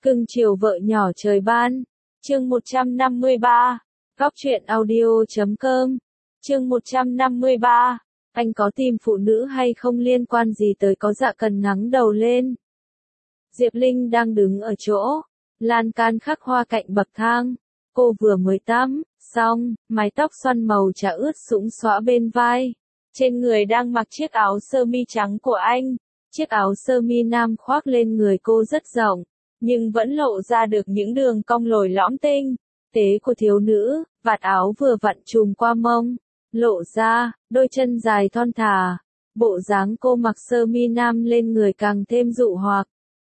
Cưng chiều vợ nhỏ trời ban. Chương 153. Góc truyện audio.com. Chương 153. Anh có tìm phụ nữ hay không liên quan gì tới có Dạ Cần ngẩng đầu lên. Diệp Linh đang đứng ở chỗ lan can khắc hoa cạnh bậc thang. Cô vừa mới tắm xong, mái tóc xoăn màu trà ướt sũng xõa bên vai. Trên người đang mặc chiếc áo sơ mi trắng của anh. Chiếc áo sơ mi nam khoác lên người cô rất rộng, nhưng vẫn lộ ra được những đường cong lồi lõm tinh tế của thiếu nữ. Vạt áo vừa vặn trùm qua mông, lộ ra đôi chân dài thon thả. Bộ dáng cô mặc sơ mi nam lên người càng thêm dụ hoặc.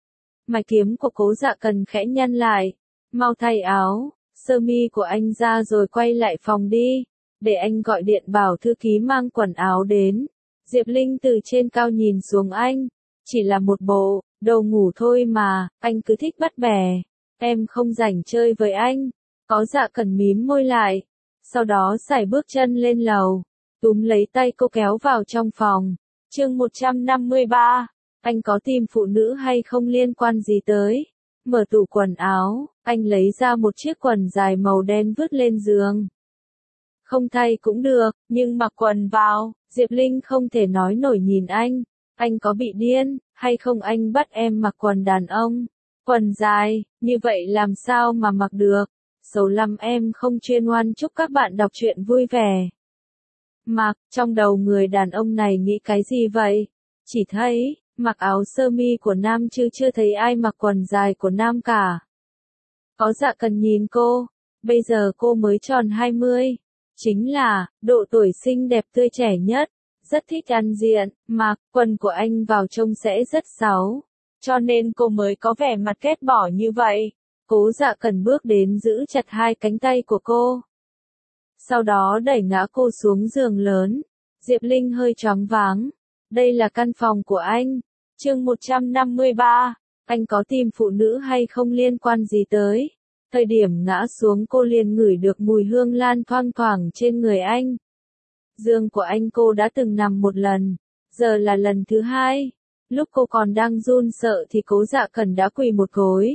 Mày kiếm của Cố Dạ Cần khẽ nhăn lại. Mau thay áo sơ mi của anh ra rồi quay lại phòng đi, để anh gọi điện bảo thư ký mang quần áo đến. Diệp Linh từ trên cao nhìn xuống anh. Chỉ là một bộ đồ ngủ thôi mà, anh cứ thích bắt bẻ. Em không rảnh chơi với anh. Có Dạ Cần mím môi lại. Sau đó sải bước chân lên lầu, túm lấy tay cô kéo vào trong phòng. Chương 153. Anh có tìm phụ nữ hay không liên quan gì tới. Mở tủ quần áo, anh lấy ra một chiếc quần dài màu đen vứt lên giường. Không thay cũng được, nhưng mặc quần vào. Diệp Linh không thể nói nổi nhìn anh. Anh có bị điên hay không, anh bắt em mặc quần đàn ông. Quần dài, như vậy làm sao mà mặc được. Xấu lắm, em không chuyên ngoan. Chúc các bạn đọc truyện vui vẻ. Mặc, trong đầu người đàn ông này nghĩ cái gì vậy? Chỉ thấy mặc áo sơ mi của nam chứ chưa thấy ai mặc quần dài của nam cả. Có Dạ Cần nhìn cô. Bây giờ cô mới tròn 20. Chính là độ tuổi xinh đẹp tươi trẻ nhất. Rất thích ăn diện, mặc quần của anh vào trông sẽ rất xấu. Cho nên cô mới có vẻ mặt ghét bỏ như vậy. Cố Dạ Cần bước đến giữ chặt hai cánh tay của cô. Sau đó đẩy ngã cô xuống giường lớn. Diệp Linh hơi choáng váng. Đây là căn phòng của anh. Chương 153. Anh có tìm phụ nữ hay không liên quan gì tới. Thời điểm ngã xuống cô liền ngửi được mùi hương lan thoang thoảng trên người anh. Giường của anh cô đã từng nằm một lần, giờ là lần thứ hai. Lúc cô còn đang run sợ thì Cố Dạ Cần đã quỳ một gối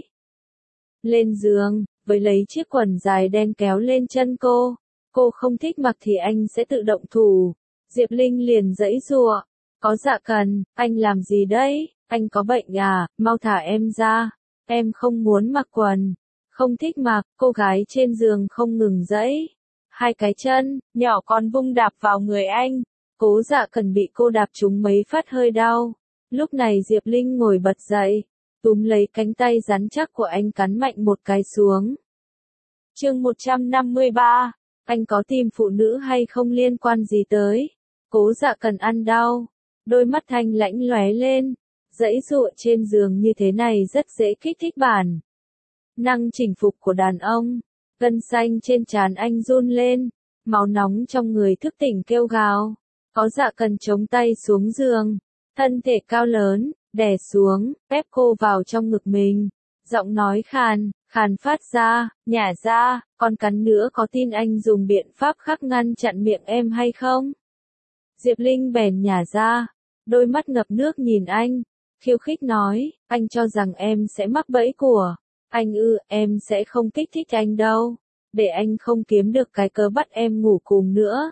lên giường, với lấy chiếc quần dài đen kéo lên chân cô. Cô không thích mặc thì anh sẽ tự động thủ. Diệp Linh liền giãy giụa. Có Dạ Cần, anh làm gì đấy? Anh có bệnh à? Mau thả em ra. Em không muốn mặc quần. Không thích mặc. Cô gái trên giường không ngừng giãy. Hai cái chân nhỏ còn vung đạp vào người anh. Cố Dạ Cần bị cô đạp trúng mấy phát hơi đau. Lúc này Diệp Linh ngồi bật dậy, túm lấy cánh tay rắn chắc của anh cắn mạnh một cái xuống. Chương 153. Anh có tìm phụ nữ hay không liên quan gì tới. Cố Dạ Cần ăn đau, đôi mắt thanh lãnh lóe lên. Giãy giụa trên giường như thế này rất dễ kích thích bản năng chinh phục của đàn ông. Gân xanh trên trán anh run lên, máu nóng trong người thức tỉnh kêu gào. Có Dạ Cần chống tay xuống giường, thân thể cao lớn, đè xuống, ép cô vào trong ngực mình. Giọng nói khàn phát ra, nhả ra, còn cắn nữa, có tin anh dùng biện pháp khác ngăn chặn miệng em hay không? Diệp Linh bèn nhả ra, đôi mắt ngập nước nhìn anh, khiêu khích nói, anh cho rằng em sẽ mắc bẫy của anh ư? Em sẽ không kích thích anh đâu, để anh không kiếm được cái cớ bắt em ngủ cùng nữa.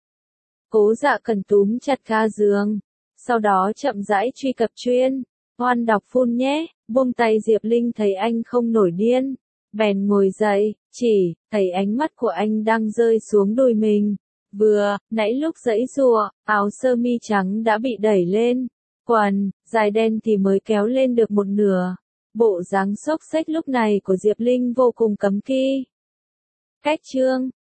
Cố Dạ Cần túm chặt ga giường, sau đó chậm rãi truy cập chuyên hoan đọc phun nhé. Buông tay Diệp Linh thấy anh không nổi điên, bèn ngồi dậy, chỉ thấy ánh mắt của anh đang rơi xuống đùi mình. Vừa nãy lúc giãy giụa, áo sơ mi trắng đã bị đẩy lên, quần dài đen thì mới kéo lên được một nửa. Bộ dáng xốc xếch lúc này của Diệp Linh vô cùng cấm kỵ. Cách chương